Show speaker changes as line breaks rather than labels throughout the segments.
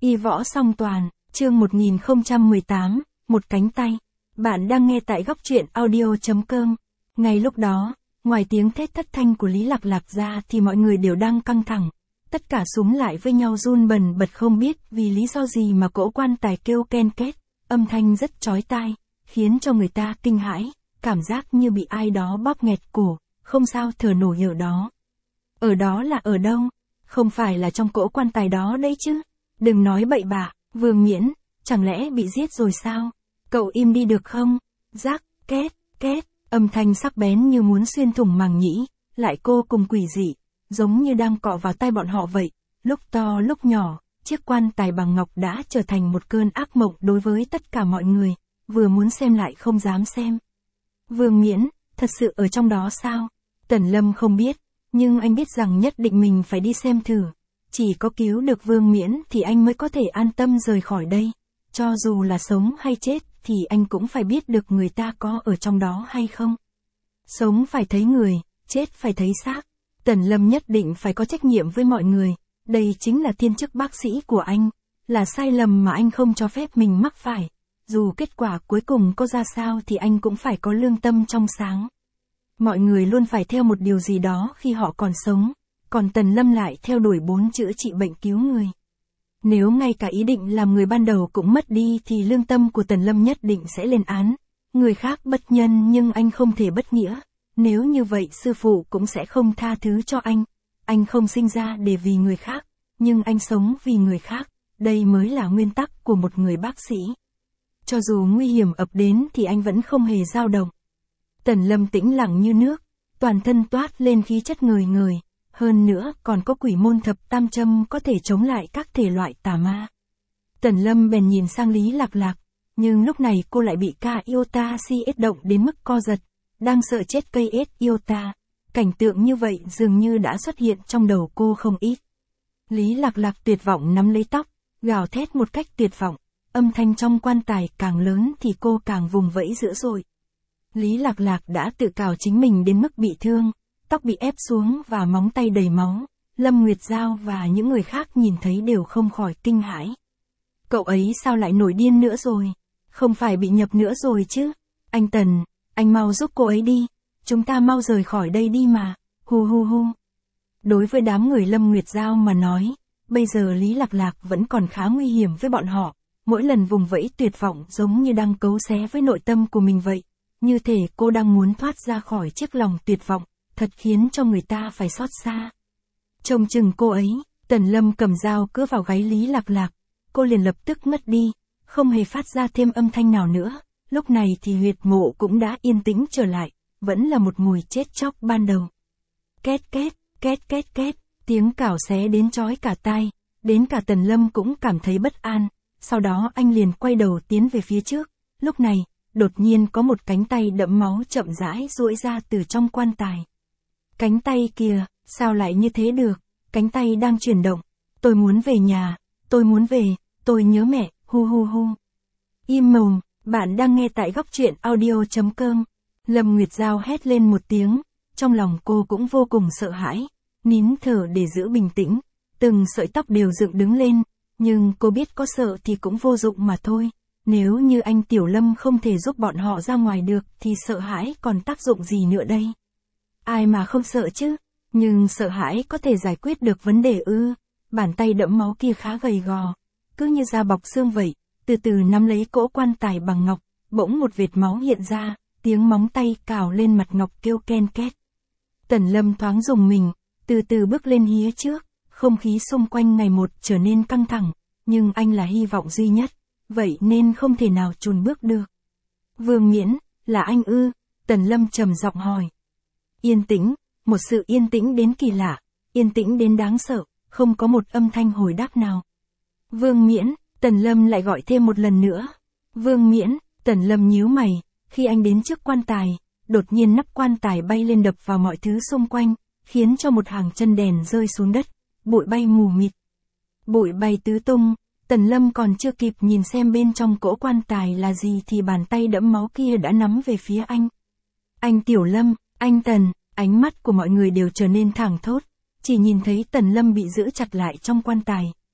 Y võ song toàn, chương 1018, một cánh tay. Bạn đang nghe tại góc truyện audio.com. Ngay lúc đó, ngoài tiếng thét thất thanh của Lý Lạc Lạc ra thì mọi người đều đang căng thẳng. Tất cả súng lại với nhau run bần bật không biết vì lý do gì mà cỗ quan tài kêu ken két, âm thanh rất chói tai, khiến cho người ta kinh hãi, cảm giác như bị ai đó bóp nghẹt cổ, không sao thở nổi ở đó. Ở đó là ở đâu? Không phải là trong cỗ quan tài đó đấy chứ? Đừng nói bậy bạ, Vương Nghiễn, chẳng lẽ bị giết rồi sao? Cậu im đi được không? Rắc, két, âm thanh sắc bén như muốn xuyên thủng màng nhĩ, lại cô cùng quỷ dị, giống như đang cọ vào tai bọn họ vậy. Lúc to lúc nhỏ, chiếc quan tài bằng ngọc đã trở thành một cơn ác mộng đối với tất cả mọi người, vừa muốn xem lại không dám xem. Vương Nghiễn, thật sự ở trong đó sao? Tần Lâm không biết, nhưng anh biết rằng nhất định mình phải đi xem thử. Chỉ có cứu được Vương Nghiễn thì anh mới có thể an tâm rời khỏi đây. Cho dù là sống hay chết thì anh cũng phải biết được người ta có ở trong đó hay không. Sống phải thấy người, chết phải thấy xác. Tần Lâm nhất định phải có trách nhiệm với mọi người. Đây chính là thiên chức bác sĩ của anh. Là sai lầm mà anh không cho phép mình mắc phải. Dù kết quả cuối cùng có ra sao thì anh cũng phải có lương tâm trong sáng. Mọi người luôn phải theo một điều gì đó khi họ còn sống. Còn Tần Lâm lại theo đuổi 4 chữa trị bệnh cứu người. Nếu ngay cả ý định làm người ban đầu cũng mất đi thì lương tâm của Tần Lâm nhất định sẽ lên án. Người khác bất nhân nhưng anh không thể bất nghĩa. Nếu như vậy sư phụ cũng sẽ không tha thứ cho anh. Anh không sinh ra để vì người khác, nhưng anh sống vì người khác. Đây mới là nguyên tắc của một người bác sĩ. Cho dù nguy hiểm ập đến thì anh vẫn không hề dao động. Tần Lâm tĩnh lặng như nước, toàn thân toát lên khí chất ngời ngời. Hơn nữa còn có quỷ môn thập tam châm có thể chống lại các thể loại tà ma. Tần Lâm bèn nhìn sang Lý Lạc Lạc, nhưng lúc này cô lại bị ca Iota si ết động đến mức co giật, đang sợ chết cây ết Iota. Cảnh tượng như vậy dường như đã xuất hiện trong đầu cô không ít. Lý Lạc Lạc tuyệt vọng nắm lấy tóc, gào thét một cách tuyệt vọng, âm thanh trong quan tài càng lớn thì cô càng vùng vẫy dữ dội. Lý Lạc Lạc đã tự cào chính mình đến mức bị thương. Tóc bị ép xuống và móng tay đầy máu, Lâm Nguyệt Giao và những người khác nhìn thấy đều không khỏi kinh hãi. Cậu ấy sao lại nổi điên nữa rồi? Không phải bị nhập nữa rồi chứ? Anh Tần, anh mau giúp cô ấy đi, chúng ta mau rời khỏi đây đi mà, hu hu hu. Đối với đám người Lâm Nguyệt Giao mà nói, bây giờ Lý Lạc Lạc vẫn còn khá nguy hiểm với bọn họ, mỗi lần vùng vẫy tuyệt vọng giống như đang cấu xé với nội tâm của mình vậy, như thể cô đang muốn thoát ra khỏi chiếc lòng tuyệt vọng. Thật khiến cho người ta phải xót xa. Trông chừng cô ấy, Tần Lâm cầm dao cứa vào gáy Lý Lạc Lạc, cô liền lập tức ngất đi, không hề phát ra thêm âm thanh nào nữa. Lúc này thì huyệt mộ cũng đã yên tĩnh trở lại, vẫn là một mùi chết chóc ban đầu. Két, tiếng cào xé đến chói cả tai, đến cả Tần Lâm cũng cảm thấy bất an, sau đó anh liền quay đầu tiến về phía trước. Lúc này, đột nhiên có một cánh tay đẫm máu chậm rãi duỗi ra từ trong quan tài. Cánh tay kìa, sao lại như thế được? Cánh tay đang chuyển động. Tôi muốn về nhà, tôi muốn về, tôi nhớ mẹ, hu hu hu. Im mồm, bạn đang nghe tại góc truyện audio.com. Lâm Nguyệt Giao hét lên một tiếng, trong lòng cô cũng vô cùng sợ hãi, nín thở để giữ bình tĩnh, từng sợi tóc đều dựng đứng lên, nhưng cô biết có sợ thì cũng vô dụng mà thôi. Nếu như anh Tiểu Lâm không thể giúp bọn họ ra ngoài được thì sợ hãi còn tác dụng gì nữa đây? Ai mà không sợ chứ, nhưng sợ hãi có thể giải quyết được vấn đề ư? Bàn tay đẫm máu kia khá gầy gò, cứ như da bọc xương vậy, từ từ nắm lấy cỗ quan tài bằng ngọc, bỗng một vệt máu hiện ra, tiếng móng tay cào lên mặt ngọc kêu ken két. Tần Lâm thoáng rùng mình, từ từ bước lên hía trước, không khí xung quanh ngày một trở nên căng thẳng, nhưng anh là hy vọng duy nhất, vậy nên không thể nào chùn bước được. Vương Nghiễn, là anh ư? Tần Lâm trầm giọng hỏi. Yên tĩnh, một sự yên tĩnh đến kỳ lạ, yên tĩnh đến đáng sợ, không có một âm thanh hồi đáp nào. Vương Nghiễn, Tần Lâm lại gọi thêm một lần nữa. Vương Nghiễn, Tần Lâm nhíu mày, khi anh đến trước quan tài, đột nhiên nắp quan tài bay lên đập vào mọi thứ xung quanh, khiến cho một hàng chân đèn rơi xuống đất, bụi bay mù mịt. Bụi bay tứ tung, Tần Lâm còn chưa kịp nhìn xem bên trong cỗ quan tài là gì thì bàn tay đẫm máu kia đã nắm về phía anh. Anh Tiểu Lâm, anh Tần, ánh mắt của mọi người đều trở nên thẳng thốt, chỉ nhìn thấy Tần Lâm bị giữ chặt lại trong quan tài,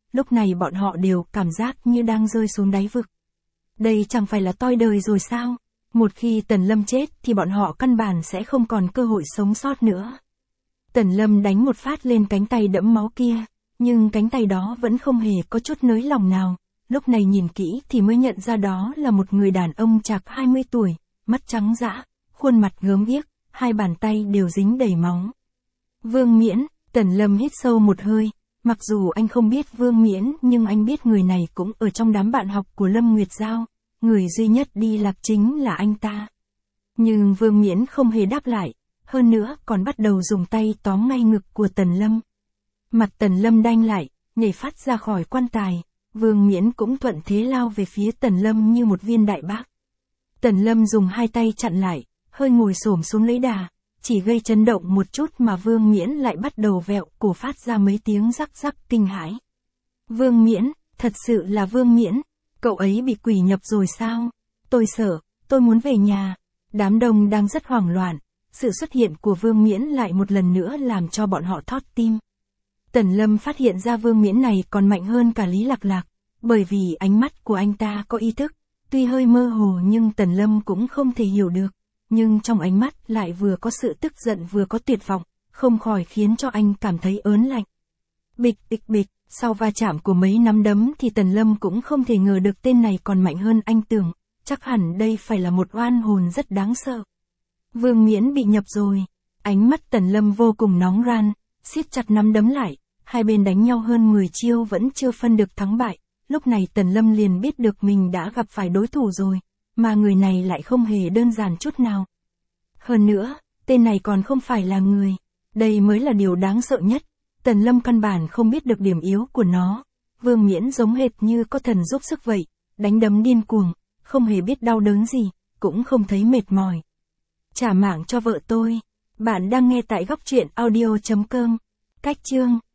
lúc này bọn họ đều cảm giác như đang rơi xuống đáy vực. Đây chẳng phải là toi đời rồi sao? Một khi Tần Lâm chết thì bọn họ căn bản sẽ không còn cơ hội sống sót nữa. Tần Lâm đánh một phát lên cánh tay đẫm máu kia, nhưng cánh tay đó vẫn không hề có chút nới lỏng nào. Lúc này nhìn kỹ thì mới nhận ra đó là một người đàn ông chạc 20 tuổi, mắt trắng dã, khuôn mặt gớm ghiếc, hai bàn tay đều dính đầy máu. Vương Miễn, Tần Lâm hít sâu một hơi, mặc dù anh không biết Vương Miễn nhưng anh biết người này cũng ở trong đám bạn học của Lâm Nguyệt Giao, người duy nhất đi lạc chính là anh ta. Nhưng Vương Miễn không hề đáp lại, hơn nữa còn bắt đầu dùng tay tóm ngay ngực của Tần Lâm. Mặt Tần Lâm đanh lại, nhảy phát ra khỏi quan tài, Vương Miễn cũng thuận thế lao về phía Tần Lâm như một viên đại bác. Tần Lâm dùng hai tay chặn lại, hơi ngồi xổm xuống lấy đà, chỉ gây chấn động một chút mà Vương Miễn lại bắt đầu vẹo cổ phát ra mấy tiếng rắc rắc kinh hãi. Vương Miễn, thật sự là Vương Miễn, cậu ấy bị quỷ nhập rồi sao? Tôi sợ, tôi muốn về nhà. Đám đông đang rất hoảng loạn, sự xuất hiện của Vương Miễn lại một lần nữa làm cho bọn họ thót tim. Tần Lâm phát hiện ra Vương Miễn này còn mạnh hơn cả Lý Lạc Lạc, bởi vì ánh mắt của anh ta có ý thức, tuy hơi mơ hồ nhưng Tần Lâm cũng không thể hiểu được, nhưng trong ánh mắt lại vừa có sự tức giận vừa có tuyệt vọng, không khỏi khiến cho anh cảm thấy ớn lạnh. Bịch bịch bịch, sau va chạm của mấy nắm đấm thì Tần Lâm cũng không thể ngờ được tên này còn mạnh hơn anh tưởng, chắc hẳn đây phải là một oan hồn rất đáng sợ. Vương Miễn bị nhập rồi, ánh mắt Tần Lâm vô cùng nóng ran, siết chặt nắm đấm lại, hai bên đánh nhau hơn 10 chiêu vẫn chưa phân được thắng bại, lúc này Tần Lâm liền biết được mình đã gặp phải đối thủ rồi, mà người này lại không hề đơn giản chút nào. Hơn nữa, tên này còn không phải là người, đây mới là điều đáng sợ nhất, Tần Lâm căn bản không biết được điểm yếu của nó, Vương Miễn giống hệt như có thần giúp sức vậy, đánh đấm điên cuồng, không hề biết đau đớn gì, cũng không thấy mệt mỏi. Trả mạng cho vợ tôi, bạn đang nghe tại góc truyện audio.com, cách chương.